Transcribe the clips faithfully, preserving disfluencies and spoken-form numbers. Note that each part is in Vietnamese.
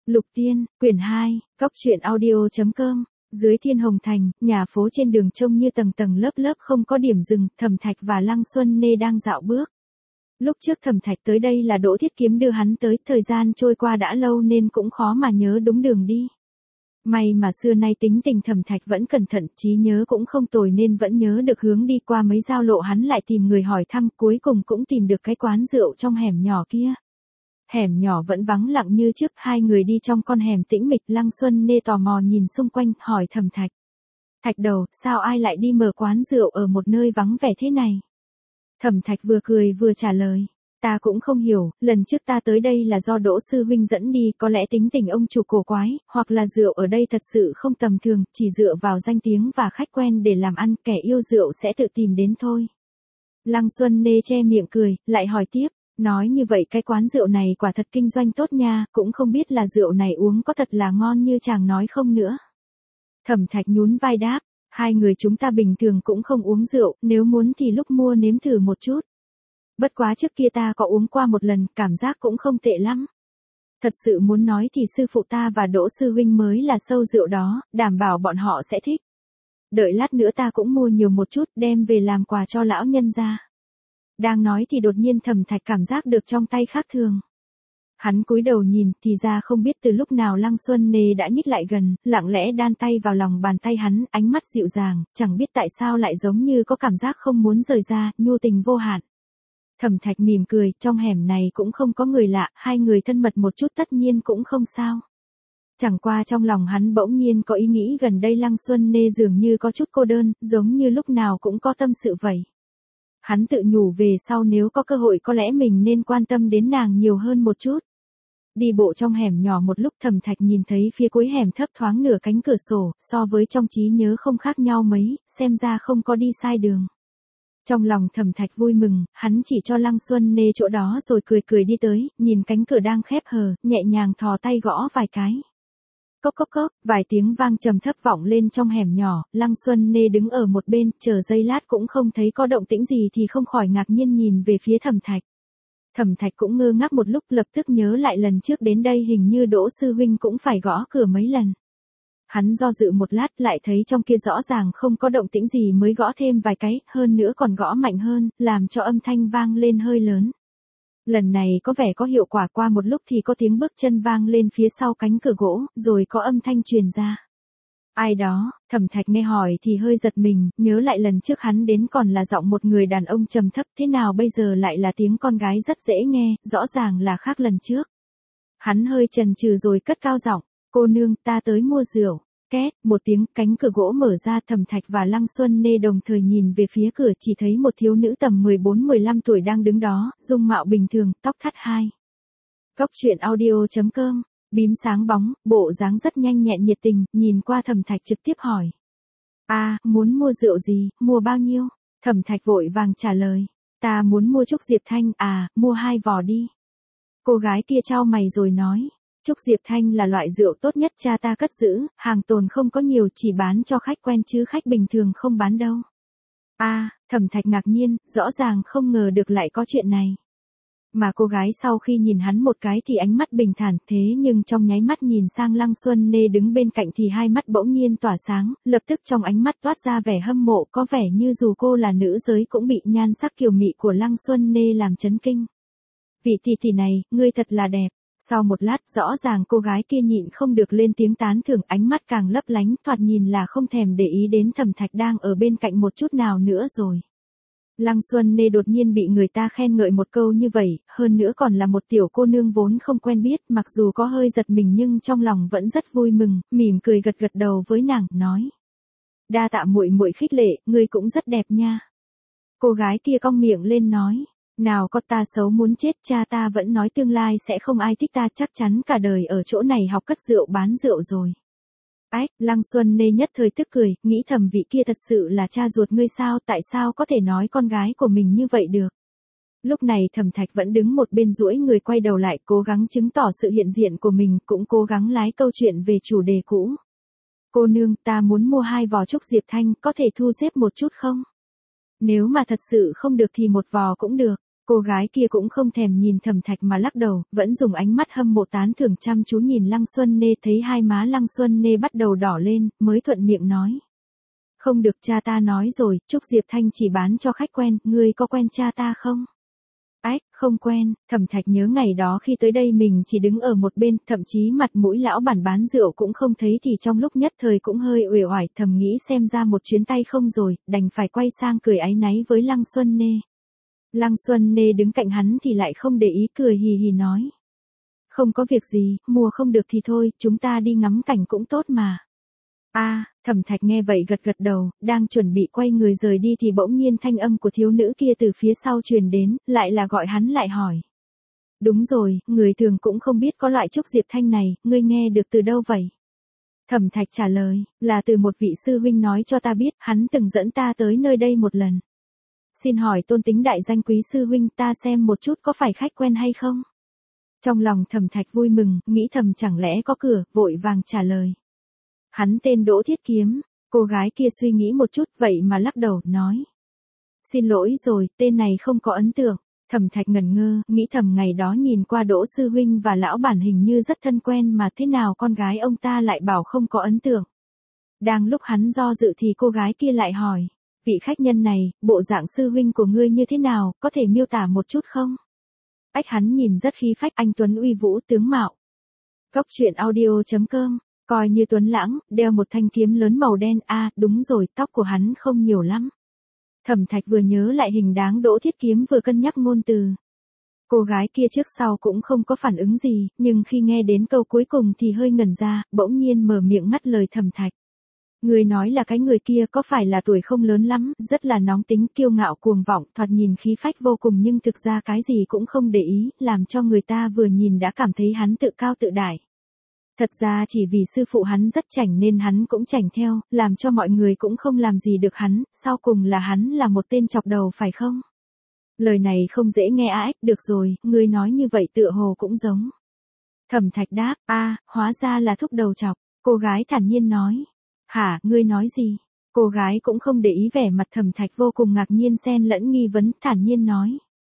Lục Tiên, quyển hai, góc truyện audio.com. Dưới thiên hồng thành, nhà phố trên đường trông như tầng tầng lớp lớp không có điểm dừng, Thẩm Thạch và Lăng Xuân Nê đang dạo bước. Lúc trước Thẩm Thạch tới đây là Đỗ Thiết Kiếm đưa hắn tới, thời gian trôi qua đã lâu nên cũng khó mà nhớ đúng đường đi. May mà xưa nay tính tình Thẩm Thạch vẫn cẩn thận, trí nhớ cũng không tồi nên vẫn nhớ được hướng đi, qua mấy giao lộ hắn lại tìm người hỏi thăm, cuối cùng cũng tìm được cái quán rượu trong hẻm nhỏ kia. Hẻm nhỏ vẫn vắng lặng như trước, hai người đi trong con hẻm tĩnh mịch, Lăng Xuân Nê tò mò nhìn xung quanh, hỏi Thẩm Thạch. Thạch đầu, sao ai lại đi mở quán rượu ở một nơi vắng vẻ thế này? Thẩm Thạch vừa cười vừa trả lời. Ta cũng không hiểu, lần trước ta tới đây là do Đỗ sư huynh dẫn đi, có lẽ tính tình ông chủ cổ quái, hoặc là rượu ở đây thật sự không tầm thường, chỉ dựa vào danh tiếng và khách quen để làm ăn, kẻ yêu rượu sẽ tự tìm đến thôi. Lăng Xuân Nê che miệng cười, lại hỏi tiếp. Nói như vậy cái quán rượu này quả thật kinh doanh tốt nha, cũng không biết là rượu này uống có thật là ngon như chàng nói không nữa. Thẩm Thạch nhún vai đáp, hai người chúng ta bình thường cũng không uống rượu, nếu muốn thì lúc mua nếm thử một chút. Bất quá trước kia ta có uống qua một lần, cảm giác cũng không tệ lắm. Thật sự muốn nói thì sư phụ ta và Đỗ sư huynh mới là sâu rượu đó, đảm bảo bọn họ sẽ thích. Đợi lát nữa ta cũng mua nhiều một chút, đem về làm quà cho lão nhân gia. Đang nói thì đột nhiên Thẩm Thạch cảm giác được trong tay khác thường. Hắn cúi đầu nhìn, thì ra không biết từ lúc nào Lăng Xuân Nê đã nhích lại gần, lặng lẽ đan tay vào lòng bàn tay hắn, ánh mắt dịu dàng, chẳng biết tại sao lại giống như có cảm giác không muốn rời ra, nhu tình vô hạn. Thẩm Thạch mỉm cười, trong hẻm này cũng không có người lạ, hai người thân mật một chút tất nhiên cũng không sao. Chẳng qua trong lòng hắn bỗng nhiên có ý nghĩ gần đây Lăng Xuân Nê dường như có chút cô đơn, giống như lúc nào cũng có tâm sự vậy. Hắn tự nhủ về sau nếu có cơ hội có lẽ mình nên quan tâm đến nàng nhiều hơn một chút. Đi bộ trong hẻm nhỏ một lúc, Thẩm Thạch nhìn thấy phía cuối hẻm thấp thoáng nửa cánh cửa sổ, so với trong trí nhớ không khác nhau mấy, xem ra không có đi sai đường. Trong lòng Thẩm Thạch vui mừng, hắn chỉ cho Lăng Xuân Nê chỗ đó rồi cười cười đi tới, nhìn cánh cửa đang khép hờ, nhẹ nhàng thò tay gõ vài cái. Cốc cốc cốc, vài tiếng vang trầm thấp vọng lên trong hẻm nhỏ, Lăng Xuân Nê đứng ở một bên, chờ giây lát cũng không thấy có động tĩnh gì thì không khỏi ngạc nhiên nhìn về phía Thẩm Thạch. Thẩm Thạch cũng ngơ ngác một lúc, lập tức nhớ lại lần trước đến đây hình như Đỗ sư huynh cũng phải gõ cửa mấy lần. Hắn do dự một lát lại thấy trong kia rõ ràng không có động tĩnh gì mới gõ thêm vài cái, hơn nữa còn gõ mạnh hơn, làm cho âm thanh vang lên hơi lớn. Lần này có vẻ có hiệu quả, qua một lúc thì có tiếng bước chân vang lên phía sau cánh cửa gỗ, rồi có âm thanh truyền ra. Ai đó? Thẩm Thạch nghe hỏi thì hơi giật mình, nhớ lại lần trước hắn đến còn là giọng một người đàn ông trầm thấp, thế nào bây giờ lại là tiếng con gái rất dễ nghe, rõ ràng là khác lần trước. Hắn hơi chần chừ rồi cất cao giọng, cô nương, ta tới mua rượu. Két, một tiếng, cánh cửa gỗ mở ra, Thẩm Thạch và Lăng Xuân Nê đồng thời nhìn về phía cửa, chỉ thấy một thiếu nữ tầm mười bốn mười lăm tuổi đang đứng đó, dung mạo bình thường, tóc thắt hai. Góc truyện audio.com, bím sáng bóng, bộ dáng rất nhanh nhẹn nhiệt tình, nhìn qua Thẩm Thạch trực tiếp hỏi. À, muốn mua rượu gì, mua bao nhiêu? Thẩm Thạch vội vàng trả lời. Ta muốn mua Trúc Diệp Thanh, à, mua hai vò đi. Cô gái kia chau mày rồi nói. Trúc Diệp Thanh là loại rượu tốt nhất cha ta cất giữ, hàng tồn không có nhiều, chỉ bán cho khách quen chứ khách bình thường không bán đâu. À, Thẩm Thạch ngạc nhiên, rõ ràng không ngờ được lại có chuyện này. Mà cô gái sau khi nhìn hắn một cái thì ánh mắt bình thản, thế nhưng trong nháy mắt nhìn sang Lăng Xuân Nê đứng bên cạnh thì hai mắt bỗng nhiên tỏa sáng, lập tức trong ánh mắt toát ra vẻ hâm mộ, có vẻ như dù cô là nữ giới cũng bị nhan sắc kiều mị của Lăng Xuân Nê làm chấn kinh. Vị tỷ tỷ này, ngươi thật là đẹp. Sau một lát rõ ràng cô gái kia nhịn không được lên tiếng tán thưởng, ánh mắt càng lấp lánh, thoạt nhìn là không thèm để ý đến Thẩm Thạch đang ở bên cạnh một chút nào nữa rồi. Lăng Xuân Nê đột nhiên bị người ta khen ngợi một câu như vậy, hơn nữa còn là một tiểu cô nương vốn không quen biết, mặc dù có hơi giật mình nhưng trong lòng vẫn rất vui mừng, mỉm cười gật gật đầu với nàng, nói. Đa tạ muội muội khích lệ, ngươi cũng rất đẹp nha. Cô gái kia cong miệng lên nói. Nào có, ta xấu muốn chết, cha ta vẫn nói tương lai sẽ không ai thích ta, chắc chắn cả đời ở chỗ này học cất rượu bán rượu rồi. Ách, Lăng Xuân Nê nhất thời tức cười, nghĩ thầm vị kia thật sự là cha ruột ngươi sao, tại sao có thể nói con gái của mình như vậy được. Lúc này Thẩm Thạch vẫn đứng một bên duỗi người quay đầu lại, cố gắng chứng tỏ sự hiện diện của mình, cũng cố gắng lái câu chuyện về chủ đề cũ. Cô nương, ta muốn mua hai vò Trúc Diệp Thanh, có thể thu xếp một chút không? Nếu mà thật sự không được thì một vò cũng được. Cô gái kia cũng không thèm nhìn Thẩm Thạch mà lắc đầu, vẫn dùng ánh mắt hâm mộ tán thưởng chăm chú nhìn Lăng Xuân Nê, thấy hai má Lăng Xuân Nê bắt đầu đỏ lên, mới thuận miệng nói. Không được, cha ta nói rồi, Trúc Diệp Thanh chỉ bán cho khách quen, ngươi có quen cha ta không? Ách, không quen. Thẩm Thạch nhớ ngày đó khi tới đây mình chỉ đứng ở một bên, thậm chí mặt mũi lão bản bán rượu cũng không thấy, thì trong lúc nhất thời cũng hơi uể oải, thầm nghĩ xem ra một chuyến tay không rồi, đành phải quay sang cười áy náy với Lăng Xuân Nê. Lăng Xuân Nê đứng cạnh hắn thì lại không để ý, cười hì hì nói. Không có việc gì, mua không được thì thôi, chúng ta đi ngắm cảnh cũng tốt mà. A, à, Thẩm Thạch nghe vậy gật gật đầu, đang chuẩn bị quay người rời đi thì bỗng nhiên thanh âm của thiếu nữ kia từ phía sau truyền đến, lại là gọi hắn lại hỏi. Đúng rồi, người thường cũng không biết có loại Trúc Diệp Thanh này, ngươi nghe được từ đâu vậy? Thẩm Thạch trả lời, là từ một vị sư huynh nói cho ta biết, hắn từng dẫn ta tới nơi đây một lần. Xin hỏi tôn tính đại danh quý sư huynh, ta xem một chút có phải khách quen hay không? Trong lòng Thẩm Thạch vui mừng, nghĩ thầm chẳng lẽ có cửa, vội vàng trả lời. Hắn tên Đỗ Thiết Kiếm. Cô gái kia suy nghĩ một chút vậy mà lắc đầu, nói. Xin lỗi rồi, tên này không có ấn tượng. Thẩm Thạch ngẩn ngơ, nghĩ thầm ngày đó nhìn qua Đỗ sư huynh và lão bản hình như rất thân quen mà thế nào con gái ông ta lại bảo không có ấn tượng. Đang lúc hắn do dự thì cô gái kia lại hỏi. Vị khách nhân này, bộ dạng sư huynh của ngươi như thế nào, có thể miêu tả một chút không? Ách, hắn nhìn rất khí phách, anh tuấn uy vũ tướng mạo. Cốc truyện audio chấm com. Coi như tuấn lãng, đeo một thanh kiếm lớn màu đen. A, à, đúng rồi, tóc của hắn không nhiều lắm. Thẩm Thạch vừa nhớ lại hình dáng Đỗ Thiết Kiếm vừa cân nhắc ngôn từ. Cô gái kia trước sau cũng không có phản ứng gì, nhưng khi nghe đến câu cuối cùng thì hơi ngẩn ra, bỗng nhiên mở miệng ngắt lời Thẩm Thạch. Người nói là cái người kia có phải là tuổi không lớn lắm, rất là nóng tính, kiêu ngạo cuồng vọng, thoạt nhìn khí phách vô cùng nhưng thực ra cái gì cũng không để ý, làm cho người ta vừa nhìn đã cảm thấy hắn tự cao tự đại. Thật ra chỉ vì sư phụ hắn rất chảnh nên hắn cũng chảnh theo, làm cho mọi người cũng không làm gì được hắn, sau cùng là hắn là một tên chọc đầu phải không? Lời này không dễ nghe ách, được rồi, ngươi nói như vậy tựa hồ cũng giống. Thẩm Thạch đáp, a, à, hóa ra là thúc đầu chọc, cô gái thản nhiên nói. Hả, ngươi nói gì? Cô gái cũng không để ý vẻ mặt Thẩm Thạch vô cùng ngạc nhiên xen lẫn nghi vấn, thản nhiên nói.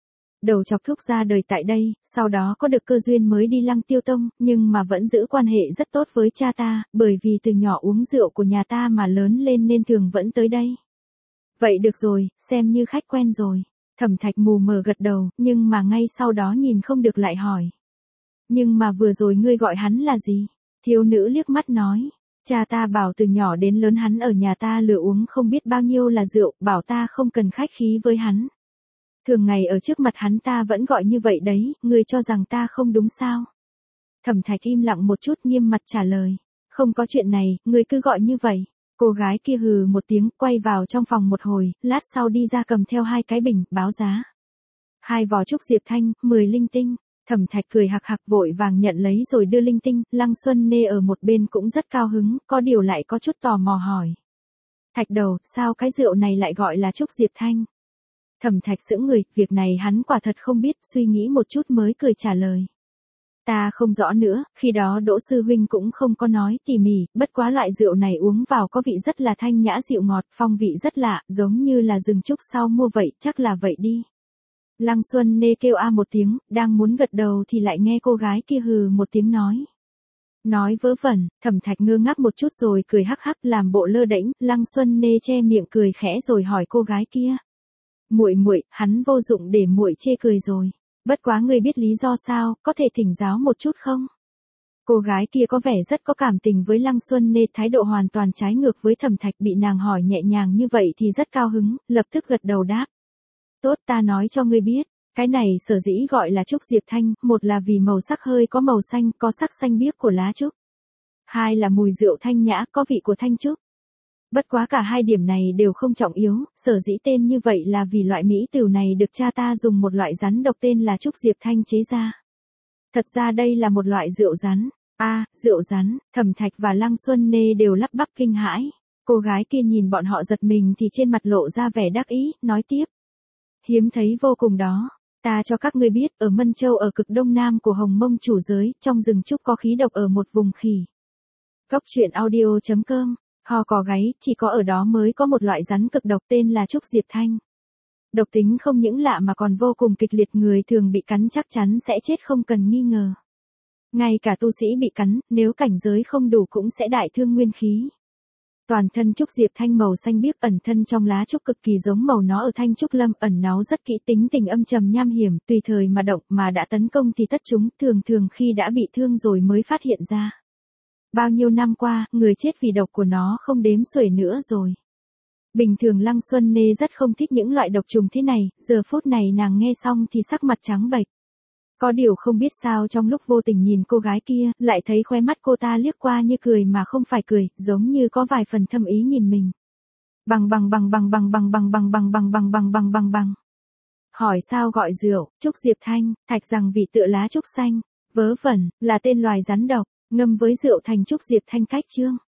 Đầu chọc thúc ra đời tại đây, sau đó có được cơ duyên mới đi Lăng Tiêu Tông, nhưng mà vẫn giữ quan hệ rất tốt với cha ta, bởi vì từ nhỏ uống rượu của nhà ta mà lớn lên nên thường vẫn tới đây. Vậy được rồi, xem như khách quen rồi. Thẩm Thạch mù mờ gật đầu, nhưng mà ngay sau đó nhìn không được lại hỏi. Nhưng mà vừa rồi ngươi gọi hắn là gì? Thiếu nữ liếc mắt nói. Cha ta bảo từ nhỏ đến lớn hắn ở nhà ta lừa uống không biết bao nhiêu là rượu, bảo ta không cần khách khí với hắn. Thường ngày ở trước mặt hắn ta vẫn gọi như vậy đấy, ngươi cho rằng ta không đúng sao? Thẩm Thạch im lặng một chút nghiêm mặt trả lời. Không có chuyện này, ngươi cứ gọi như vậy. Cô gái kia hừ một tiếng, quay vào trong phòng một hồi, lát sau đi ra cầm theo hai cái bình, báo giá. Hai vò Trúc Diệp Thanh, mười linh tinh. Thẩm Thạch cười hạc hạc vội vàng nhận lấy rồi đưa linh tinh, Lăng Xuân Nê ở một bên cũng rất cao hứng, có điều lại có chút tò mò hỏi. Thạch đầu, sao cái rượu này lại gọi là Trúc Diệp Thanh? Thẩm Thạch sững người, việc này hắn quả thật không biết, suy nghĩ một chút mới cười trả lời. Ta không rõ nữa, khi đó Đỗ sư huynh cũng không có nói tỉ mỉ, bất quá loại rượu này uống vào có vị rất là thanh nhã dịu ngọt, phong vị rất lạ, giống như là rừng trúc sau mua vậy, chắc là vậy đi. Lăng Xuân Nê kêu a một tiếng, đang muốn gật đầu thì lại nghe cô gái kia hừ một tiếng nói. Nói vớ vẩn, Thẩm Thạch ngơ ngác một chút rồi cười hắc hắc làm bộ lơ đễnh, Lăng Xuân Nê che miệng cười khẽ rồi hỏi cô gái kia. Muội muội, hắn vô dụng để muội chê cười rồi. Bất quá ngươi biết lý do sao, có thể thỉnh giáo một chút không? Cô gái kia có vẻ rất có cảm tình với Lăng Xuân Nê, thái độ hoàn toàn trái ngược với Thẩm Thạch, bị nàng hỏi nhẹ nhàng như vậy thì rất cao hứng, lập tức gật đầu đáp. Tốt, ta nói cho ngươi biết, cái này sở dĩ gọi là Trúc Diệp Thanh, một là vì màu sắc hơi có màu xanh, có sắc xanh biếc của lá trúc. Hai là mùi rượu thanh nhã, có vị của thanh trúc. Bất quá cả hai điểm này đều không trọng yếu, sở dĩ tên như vậy là vì loại mỹ tửu này được cha ta dùng một loại rắn độc tên là Trúc Diệp Thanh chế ra. Thật ra đây là một loại rượu rắn. A, à, rượu rắn, Thẩm Thạch và Lăng Xuân Nê đều lắp bắp kinh hãi. Cô gái kia nhìn bọn họ giật mình thì trên mặt lộ ra vẻ đắc ý, nói tiếp. Hiếm thấy vô cùng đó. Ta cho các ngươi biết, ở Mân Châu ở cực đông nam của Hồng Mông chủ giới, trong rừng trúc có khí độc ở một vùng khỉ. Cốc truyện audio chấm com. Ho cò gáy, chỉ có ở đó mới có một loại rắn cực độc tên là Trúc Diệp Thanh. Độc tính không những lạ mà còn vô cùng kịch liệt, người thường bị cắn chắc chắn sẽ chết không cần nghi ngờ. Ngay cả tu sĩ bị cắn, nếu cảnh giới không đủ cũng sẽ đại thương nguyên khí. Toàn thân trúc diệp thanh màu xanh biếc, ẩn thân trong lá trúc cực kỳ giống màu nó ở thanh trúc lâm, ẩn náu rất kỹ, tính tình âm trầm nham hiểm, tùy thời mà động, mà đã tấn công thì tất chúng, thường thường khi đã bị thương rồi mới phát hiện ra. Bao nhiêu năm qua, người chết vì độc của nó không đếm xuể nữa rồi. Bình thường Lăng Xuân Nê rất không thích những loại độc trùng thế này, giờ phút này nàng nghe xong thì sắc mặt trắng bệch. Có điều không biết sao trong lúc vô tình nhìn cô gái kia, lại thấy khóe mắt cô ta liếc qua như cười mà không phải cười, giống như có vài phần thâm ý nhìn mình. Bằng bằng bằng bằng bằng bằng bằng bằng bằng bằng bằng bằng bằng bằng bằng. Hỏi sao gọi rượu, trúc diệp thanh, thạch rằng vị tựa lá trúc xanh, vớ vẩn, là tên loài rắn độc, ngâm với rượu thành trúc diệp thanh cách chương.